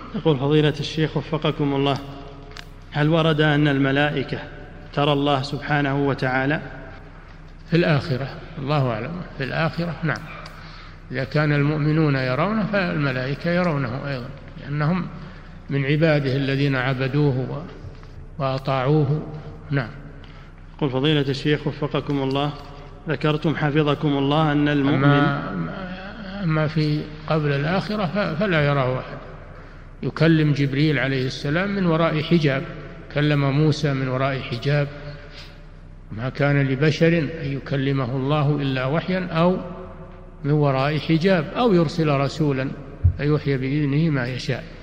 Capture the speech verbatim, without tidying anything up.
يقول فضيلة الشيخ وفقكم الله، هل ورد أن الملائكة ترى الله سبحانه وتعالى؟ في الآخرة، الله أعلم، في الآخرة نعم، إذا كان المؤمنون يرونه فالملائكة يرونه أيضا، لأنهم من عباده الذين عبدوه وأطاعوه. نعم. قل فضيلة الشيخ وفقكم الله، ذكرتم حفظكم الله أن المؤمن أما, أما في قبل الآخرة فلا يراه أحد، يكلم جبريل عليه السلام من وراء حجاب، كلم موسى من وراء حجاب، ما كان لبشر أن يكلمه الله إلا وحيا أو من وراء حجاب أو يرسل رسولا فيوحي بإذنه ما يشاء.